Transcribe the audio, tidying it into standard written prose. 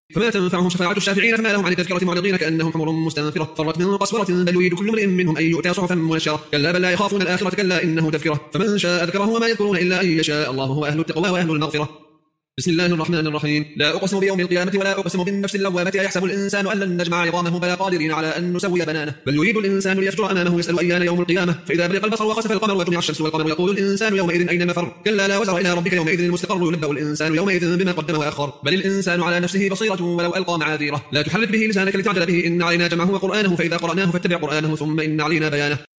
فما تنفعهم شفاعة الشافعين فما لهم عن التذكرة معرضين كأنهم حمر مستنفرة فرت من قسورة بل يريد كل امرئ منهم أن يؤتى صحفا منشرة كلا بل لا يخافون الآخرة كلا إنه تذكرة فمن شاء ذكره وما يذكرون إلا أن يشاء الله هو أهل التقوى وأهل المغفرة. بسم الله الرحمن الرحيم. لا أقسم بيوم القيامة ولا أقسم بالنفس اللوامة أيحسب الإنسان أن لن نجمع عظامه بلى قادرين على أن نسوي بنانه بل يريد الإنسان ليفجر أمامه يسأل أيان يوم القيامة فإذا برق البصر وخسف القمر وجمع الشمس والقمر يقول الإنسان يومئذ أين المفر كلا لا وزر إلى ربك يومئذ المستقر ينبأ الإنسان يومئذ بما قدم وأخر بل الإنسان على نفسه بصيرة ولو ألقى معاذيره لا تحرك به لسانك لتعجل به إن علينا جمعه وقرآنه فإذا قرأناه فاتبع قرآنه ثم إن علينا بيانه.